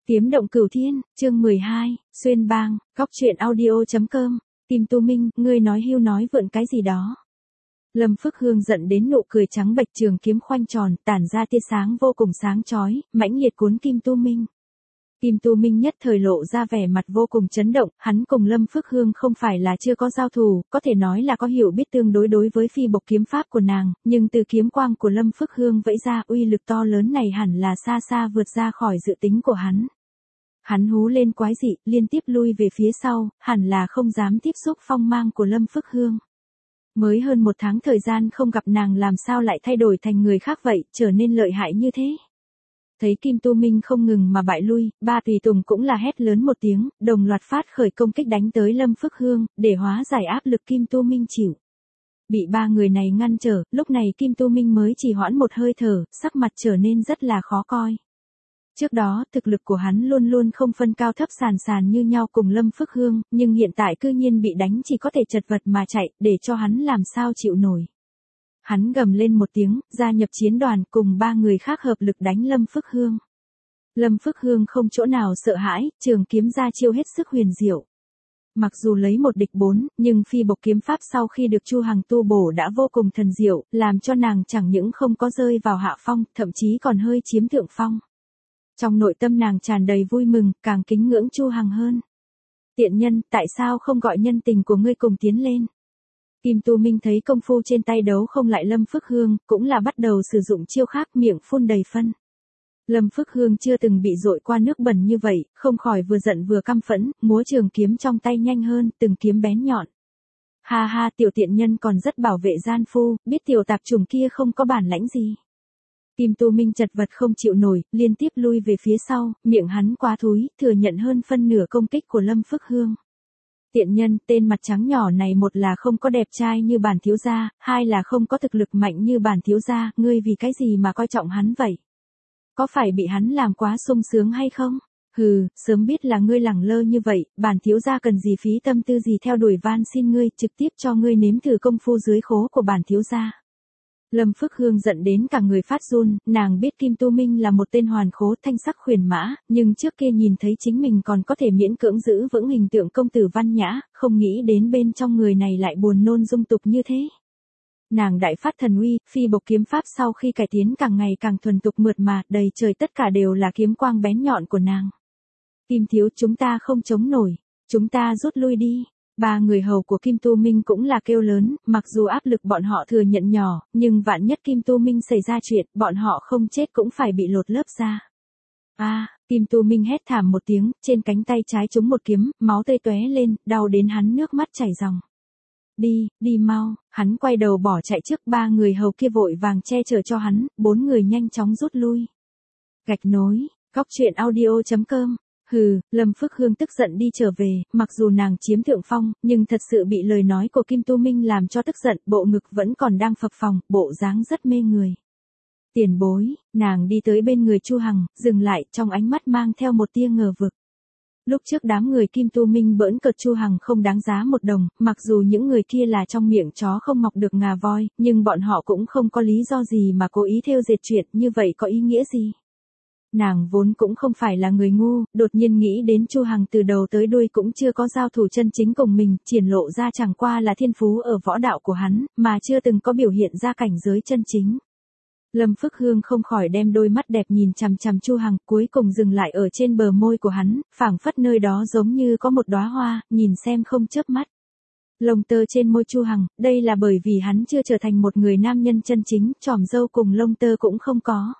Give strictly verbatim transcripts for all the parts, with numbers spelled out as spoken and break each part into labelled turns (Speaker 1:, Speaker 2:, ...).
Speaker 1: Kiếm động cửu thiên, chương mười hai, xuyên bang, góc truyện audio.com, Kim Tu Minh, ngươi nói hưu nói vượn cái gì đó. Lâm Phước Hương giận đến nụ cười trắng bệch, trường kiếm khoanh tròn, tản ra tia sáng vô cùng sáng chói, mãnh liệt cuốn Kim Tu Minh. Kim Tu Minh nhất thời lộ ra vẻ mặt vô cùng chấn động, hắn cùng Lâm Phước Hương không phải là chưa có giao thủ, có thể nói là có hiểu biết tương đối đối với phi bộc kiếm pháp của nàng, nhưng từ kiếm quang của Lâm Phước Hương vẫy ra uy lực to lớn này hẳn là xa xa vượt ra khỏi dự tính của hắn. Hắn hú lên quái dị, liên tiếp lui về phía sau, hẳn là không dám tiếp xúc phong mang của Lâm Phước Hương. Mới hơn một tháng thời gian không gặp nàng làm sao lại thay đổi thành người khác vậy, trở nên lợi hại như thế. Thấy Kim Tu Minh không ngừng mà bại lui, ba tùy tùng cũng là hét lớn một tiếng, đồng loạt phát khởi công kích đánh tới Lâm Phước Hương, để hóa giải áp lực Kim Tu Minh chịu. Bị ba người này ngăn trở, lúc này Kim Tu Minh mới chỉ hoãn một hơi thở, sắc mặt trở nên rất là khó coi. Trước đó, thực lực của hắn luôn luôn không phân cao thấp, sàn sàn như nhau cùng Lâm Phước Hương, nhưng hiện tại cư nhiên bị đánh chỉ có thể chật vật mà chạy, để cho hắn làm sao chịu nổi. Hắn gầm lên một tiếng, gia nhập chiến đoàn, cùng ba người khác hợp lực đánh Lâm Phước Hương. Lâm Phước Hương không chỗ nào sợ hãi, trường kiếm ra chiêu hết sức huyền diệu. Mặc dù lấy một địch bốn, nhưng phi bộc kiếm pháp sau khi được Chu Hằng tu bổ đã vô cùng thần diệu, làm cho nàng chẳng những không có rơi vào hạ phong, thậm chí còn hơi chiếm thượng phong. Trong nội tâm nàng tràn đầy vui mừng, càng kính ngưỡng Chu Hằng hơn. Tiện nhân, tại sao không gọi nhân tình của ngươi cùng tiến lên? Kim Tu Minh thấy công phu trên tay đấu không lại Lâm Phước Hương, cũng là bắt đầu sử dụng chiêu khác, miệng phun đầy phân. Lâm Phước Hương chưa từng bị dội qua nước bẩn như vậy, không khỏi vừa giận vừa căm phẫn, múa trường kiếm trong tay nhanh hơn, từng kiếm bén nhọn. Ha ha, tiểu tiện nhân còn rất bảo vệ gian phu, biết tiểu tạp chủng kia không có bản lãnh gì. Kim Tu Minh chật vật không chịu nổi, liên tiếp lui về phía sau, miệng hắn quá thúi, thừa nhận hơn phân nửa công kích của Lâm Phước Hương. Tiện nhân, tên mặt trắng nhỏ này một là không có đẹp trai như bản thiếu gia, hai là không có thực lực mạnh như bản thiếu gia, ngươi vì cái gì mà coi trọng hắn vậy? Có phải bị hắn làm quá sung sướng hay không? Hừ, sớm biết là ngươi lẳng lơ như vậy, bản thiếu gia cần gì phí tâm tư gì theo đuổi van xin ngươi, trực tiếp cho ngươi nếm thử công phu dưới khố của bản thiếu gia. Lâm Phước Hương giận đến cả người phát run, nàng biết Kim Tu Minh là một tên hoàn khố thanh sắc khuyển mã, nhưng trước kia nhìn thấy chính mình còn có thể miễn cưỡng giữ vững hình tượng công tử văn nhã, không nghĩ đến bên trong người này lại buồn nôn dung tục như thế. Nàng đại phát thần uy, phi bộc kiếm pháp sau khi cải tiến càng ngày càng thuần tục mượt mà, đầy trời tất cả đều là kiếm quang bén nhọn của nàng. Kim thiếu, chúng ta không chống nổi, chúng ta rút lui đi. Ba người hầu của Kim Tu Minh cũng là kêu lớn, mặc dù áp lực bọn họ thừa nhận nhỏ, nhưng vạn nhất Kim Tu Minh xảy ra chuyện, bọn họ không chết cũng phải bị lột lớp ra. A, à, Kim Tu Minh hét thảm một tiếng, trên cánh tay trái trúng một kiếm, máu tươi tóe lên, đau đến hắn nước mắt chảy ròng. Đi, đi mau, hắn quay đầu bỏ chạy trước, ba người hầu kia vội vàng che chở cho hắn, bốn người nhanh chóng rút lui. Gạch nối, góc truyện audio.com. Hừ, Lâm Phước Hương tức giận đi trở về, mặc dù nàng chiếm thượng phong, nhưng thật sự bị lời nói của Kim Tu Minh làm cho tức giận, bộ ngực vẫn còn đang phập phồng, bộ dáng rất mê người. Tiền bối, nàng đi tới bên người Chu Hằng, dừng lại, trong ánh mắt mang theo một tia ngờ vực. Lúc trước đám người Kim Tu Minh bỡn cợt Chu Hằng không đáng giá một đồng, mặc dù những người kia là trong miệng chó không mọc được ngà voi, nhưng bọn họ cũng không có lý do gì mà cố ý thêu dệt chuyện, như vậy có ý nghĩa gì? Nàng vốn cũng không phải là người ngu, đột nhiên nghĩ đến Chu Hằng từ đầu tới đuôi cũng chưa có giao thủ chân chính cùng mình, triển lộ ra chẳng qua là thiên phú ở võ đạo của hắn, mà chưa từng có biểu hiện ra cảnh giới chân chính. Lâm Phước Hương không khỏi đem đôi mắt đẹp nhìn chằm chằm Chu Hằng, cuối cùng dừng lại ở trên bờ môi của hắn, phảng phất nơi đó giống như có một đóa hoa, nhìn xem không chớp mắt. Lông tơ trên môi Chu Hằng, đây là bởi vì hắn chưa trở thành một người nam nhân chân chính, chòm râu cùng lông tơ cũng không có.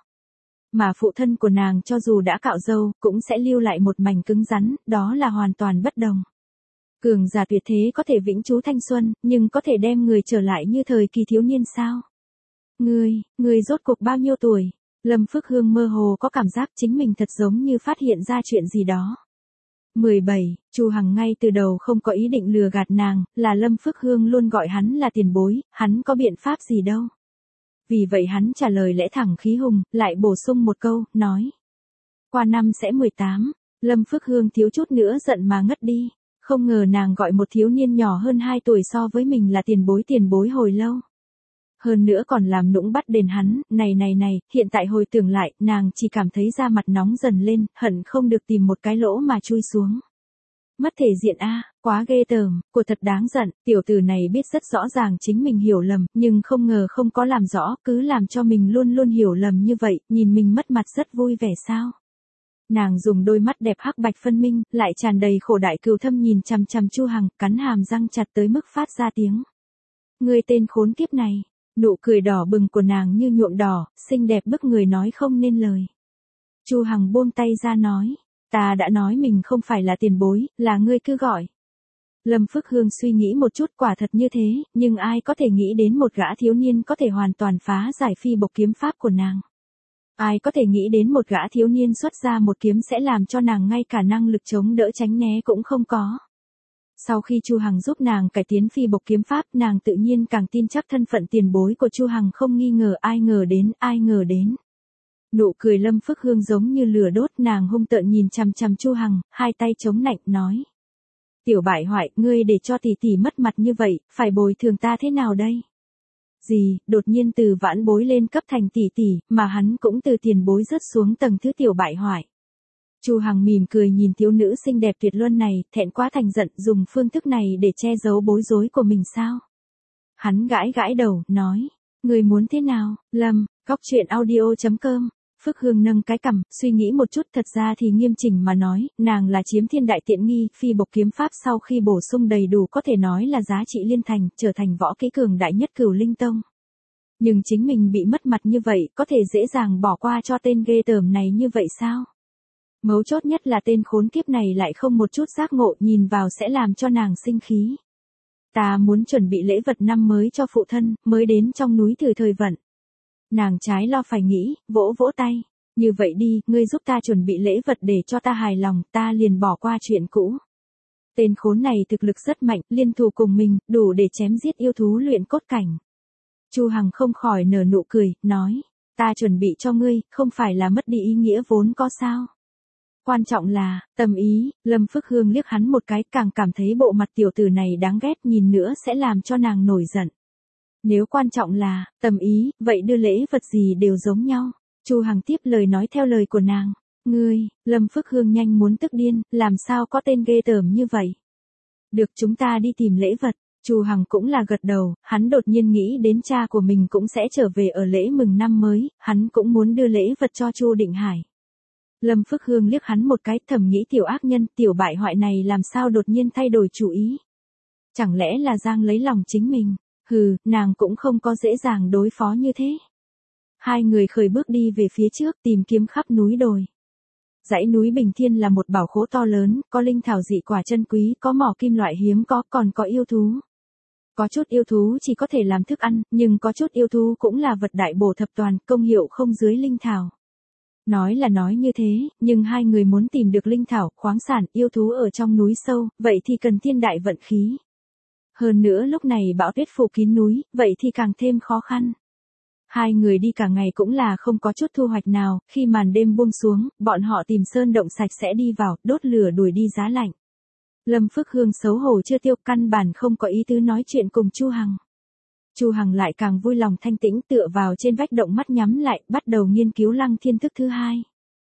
Speaker 1: Mà phụ thân của nàng cho dù đã cạo râu, cũng sẽ lưu lại một mảnh cứng rắn, đó là hoàn toàn bất đồng. Cường giả tuyệt thế có thể vĩnh trú thanh xuân, nhưng có thể đem người trở lại như thời kỳ thiếu niên sao? Ngươi, ngươi rốt cuộc bao nhiêu tuổi? Lâm Phước Hương mơ hồ có cảm giác chính mình thật giống như phát hiện ra chuyện gì đó. mười bảy, Chu Hằng ngay từ đầu không có ý định lừa gạt nàng, là Lâm Phước Hương luôn gọi hắn là tiền bối, hắn có biện pháp gì đâu. Vì vậy hắn trả lời lẽ thẳng khí hùng, lại bổ sung một câu, nói. Qua năm sẽ mười tám, Lâm Phước Hương thiếu chút nữa giận mà ngất đi, không ngờ nàng gọi một thiếu niên nhỏ hơn hai tuổi so với mình là tiền bối tiền bối hồi lâu. Hơn nữa còn làm nũng bắt đền hắn, này này này, hiện tại hồi tưởng lại, nàng chỉ cảm thấy da mặt nóng dần lên, hận không được tìm một cái lỗ mà chui xuống. Mất thể diện a, quá ghê tởm, của thật đáng giận, tiểu tử này biết rất rõ ràng chính mình hiểu lầm, nhưng không ngờ không có làm rõ, cứ làm cho mình luôn luôn hiểu lầm như vậy, nhìn mình mất mặt rất vui vẻ sao. Nàng dùng đôi mắt đẹp hắc bạch phân minh, lại tràn đầy khổ đại cừu thâm nhìn chằm chằm Chu Hằng, cắn hàm răng chặt tới mức phát ra tiếng. Ngươi tên khốn kiếp này, nụ cười đỏ bừng của nàng như nhuộm đỏ, xinh đẹp bức người nói không nên lời. Chu Hằng buông tay ra nói, ta đã nói mình không phải là tiền bối, là ngươi cứ gọi. Lâm Phước Hương suy nghĩ một chút quả thật như thế, nhưng ai có thể nghĩ đến một gã thiếu niên có thể hoàn toàn phá giải phi bộc kiếm pháp của nàng. Ai có thể nghĩ đến một gã thiếu niên xuất ra một kiếm sẽ làm cho nàng ngay cả năng lực chống đỡ tránh né cũng không có. Sau khi Chu Hằng giúp nàng cải tiến phi bộc kiếm pháp, nàng tự nhiên càng tin chắc thân phận tiền bối của Chu Hằng, không nghi ngờ, ai ngờ đến, ai ngờ đến. Nụ cười Lâm Phước Hương giống như lửa đốt, nàng hung tợn nhìn chằm chằm Chu Hằng, hai tay chống nạnh nói: "Tiểu bại hoại, ngươi để cho tỷ tỷ mất mặt như vậy, phải bồi thường ta thế nào đây?" Gì, đột nhiên từ vãn bối lên cấp thành tỷ tỷ, mà hắn cũng từ tiền bối rớt xuống tầng thứ tiểu bại hoại. Chu Hằng mỉm cười nhìn thiếu nữ xinh đẹp tuyệt luân này, thẹn quá thành giận, dùng phương thức này để che giấu bối rối của mình sao? Hắn gãi gãi đầu, nói: "Ngươi muốn thế nào, Lâm?" Góc truyện audio chấm com. Phước Hương nâng cái cằm, suy nghĩ một chút, thật ra thì nghiêm chỉnh mà nói, nàng là chiếm thiên đại tiện nghi, phi bộc kiếm pháp sau khi bổ sung đầy đủ có thể nói là giá trị liên thành, trở thành võ kỹ cường đại nhất Cửu Linh Tông. Nhưng chính mình bị mất mặt như vậy, có thể dễ dàng bỏ qua cho tên ghê tởm này như vậy sao? Mấu chốt nhất là tên khốn kiếp này lại không một chút giác ngộ, nhìn vào sẽ làm cho nàng sinh khí. Ta muốn chuẩn bị lễ vật năm mới cho phụ thân, mới đến trong núi thử thời vận. Nàng trái lo phải nghĩ, vỗ vỗ tay. Như vậy đi, ngươi giúp ta chuẩn bị lễ vật để cho ta hài lòng, ta liền bỏ qua chuyện cũ. Tên khốn này thực lực rất mạnh, liên thủ cùng mình, đủ để chém giết yêu thú luyện cốt cảnh. Chu Hằng không khỏi nở nụ cười, nói, ta chuẩn bị cho ngươi, không phải là mất đi ý nghĩa vốn có sao. Quan trọng là, tâm ý. Lâm Phước Hương liếc hắn một cái, càng cảm thấy bộ mặt tiểu tử này đáng ghét, nhìn nữa sẽ làm cho nàng nổi giận. Nếu quan trọng là, tâm ý, vậy đưa lễ vật gì đều giống nhau. Chu Hằng tiếp lời nói theo lời của nàng. Ngươi, Lâm Phước Hương nhanh muốn tức điên, làm sao có tên ghê tởm như vậy. Được, chúng ta đi tìm lễ vật. Chu Hằng cũng là gật đầu, hắn đột nhiên nghĩ đến cha của mình cũng sẽ trở về ở lễ mừng năm mới, hắn cũng muốn đưa lễ vật cho Chu Định Hải. Lâm Phước Hương liếc hắn một cái, thầm nghĩ tiểu ác nhân, tiểu bại hoại này làm sao đột nhiên thay đổi chủ ý. Chẳng lẽ là Giang lấy lòng chính mình? Hừ, nàng cũng không có dễ dàng đối phó như thế. Hai người khởi bước đi về phía trước, tìm kiếm khắp núi đồi. Dãy núi Bình Thiên là một bảo khố to lớn, có linh thảo dị quả chân quý, có mỏ kim loại hiếm có, còn có yêu thú. Có chút yêu thú chỉ có thể làm thức ăn, nhưng có chút yêu thú cũng là vật đại bổ thập toàn, công hiệu không dưới linh thảo. Nói là nói như thế, nhưng hai người muốn tìm được linh thảo, khoáng sản, yêu thú ở trong núi sâu, vậy thì cần thiên đại vận khí. Hơn nữa lúc này bão tuyết phủ kín núi, vậy thì càng thêm khó khăn. Hai người đi cả ngày cũng là không có chút thu hoạch nào, khi màn đêm buông xuống, bọn họ tìm sơn động sạch sẽ đi vào, đốt lửa đuổi đi giá lạnh. Lâm Phước Hương xấu hổ chưa tiêu, căn bản không có ý tứ nói chuyện cùng Chu Hằng. Chu Hằng lại càng vui lòng thanh tĩnh, tựa vào trên vách động, mắt nhắm lại, bắt đầu nghiên cứu Lăng Thiên thức thứ hai.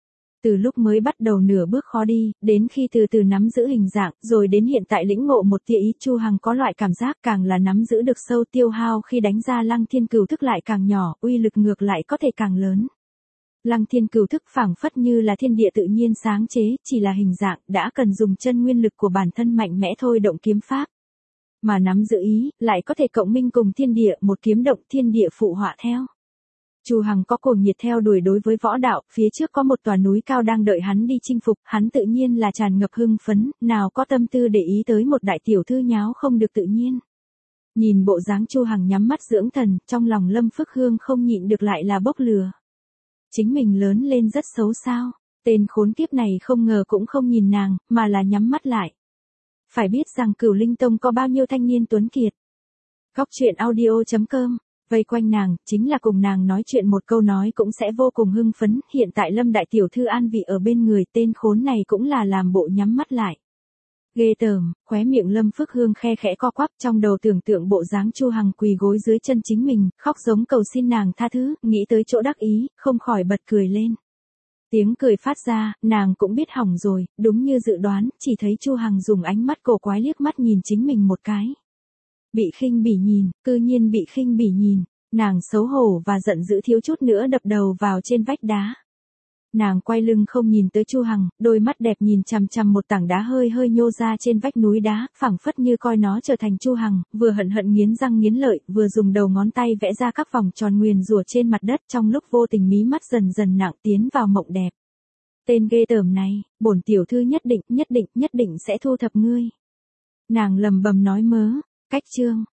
Speaker 1: Từ lúc mới bắt đầu nửa bước khó đi, đến khi từ từ nắm giữ hình dạng, rồi đến hiện tại lĩnh ngộ một tia ý, Chu Hằng có loại cảm giác càng là nắm giữ được sâu, tiêu hao khi đánh ra Lăng Thiên Cửu thức lại càng nhỏ, uy lực ngược lại có thể càng lớn. Lăng Thiên Cửu thức phảng phất như là thiên địa tự nhiên sáng chế, chỉ là hình dạng, đã cần dùng chân nguyên lực của bản thân mạnh mẽ thôi động kiếm pháp. Mà nắm giữ ý, lại có thể cộng minh cùng thiên địa, một kiếm động thiên địa phụ họa theo. Chu Hằng có cuồng nhiệt theo đuổi đối với võ đạo, phía trước có một tòa núi cao đang đợi hắn đi chinh phục, hắn tự nhiên là tràn ngập hưng phấn, nào có tâm tư để ý tới một đại tiểu thư nháo không được tự nhiên. Nhìn bộ dáng Chu Hằng nhắm mắt dưỡng thần, trong lòng Lâm Phước Hương không nhịn được lại là bốc lửa. Chính mình lớn lên rất xấu sao, tên khốn kiếp này không ngờ cũng không nhìn nàng, mà là nhắm mắt lại. Phải biết rằng Cửu Linh Tông có bao nhiêu thanh niên tuấn kiệt. Góc truyện audio chấm com. Vây quanh nàng, chính là cùng nàng nói chuyện một câu nói cũng sẽ vô cùng hưng phấn, hiện tại Lâm đại tiểu thư an vị ở bên người, tên khốn này cũng là làm bộ nhắm mắt lại. Ghê tởm, khóe miệng Lâm Phước Hương khe khẽ co quắp, trong đầu tưởng tượng bộ dáng Chu Hằng quỳ gối dưới chân chính mình, khóc giống cầu xin nàng tha thứ, nghĩ tới chỗ đắc ý, không khỏi bật cười lên. Tiếng cười phát ra, nàng cũng biết hỏng rồi, đúng như dự đoán, chỉ thấy Chu Hằng dùng ánh mắt cổ quái liếc mắt nhìn chính mình một cái. Bị khinh bỉ nhìn, cư nhiên bị khinh bỉ nhìn, nàng xấu hổ và giận dữ thiếu chút nữa đập đầu vào trên vách đá. Nàng quay lưng không nhìn tới Chu Hằng, đôi mắt đẹp nhìn chằm chằm một tảng đá hơi hơi nhô ra trên vách núi đá, phảng phất như coi nó trở thành Chu Hằng, vừa hận hận nghiến răng nghiến lợi, vừa dùng đầu ngón tay vẽ ra các vòng tròn nguyền rủa trên mặt đất, trong lúc vô tình mí mắt dần dần nặng tiến vào mộng đẹp. Tên ghê tởm này, bổn tiểu thư nhất định, nhất định, nhất định sẽ thu thập ngươi. Nàng lầm bầm nói mớ, cách chương.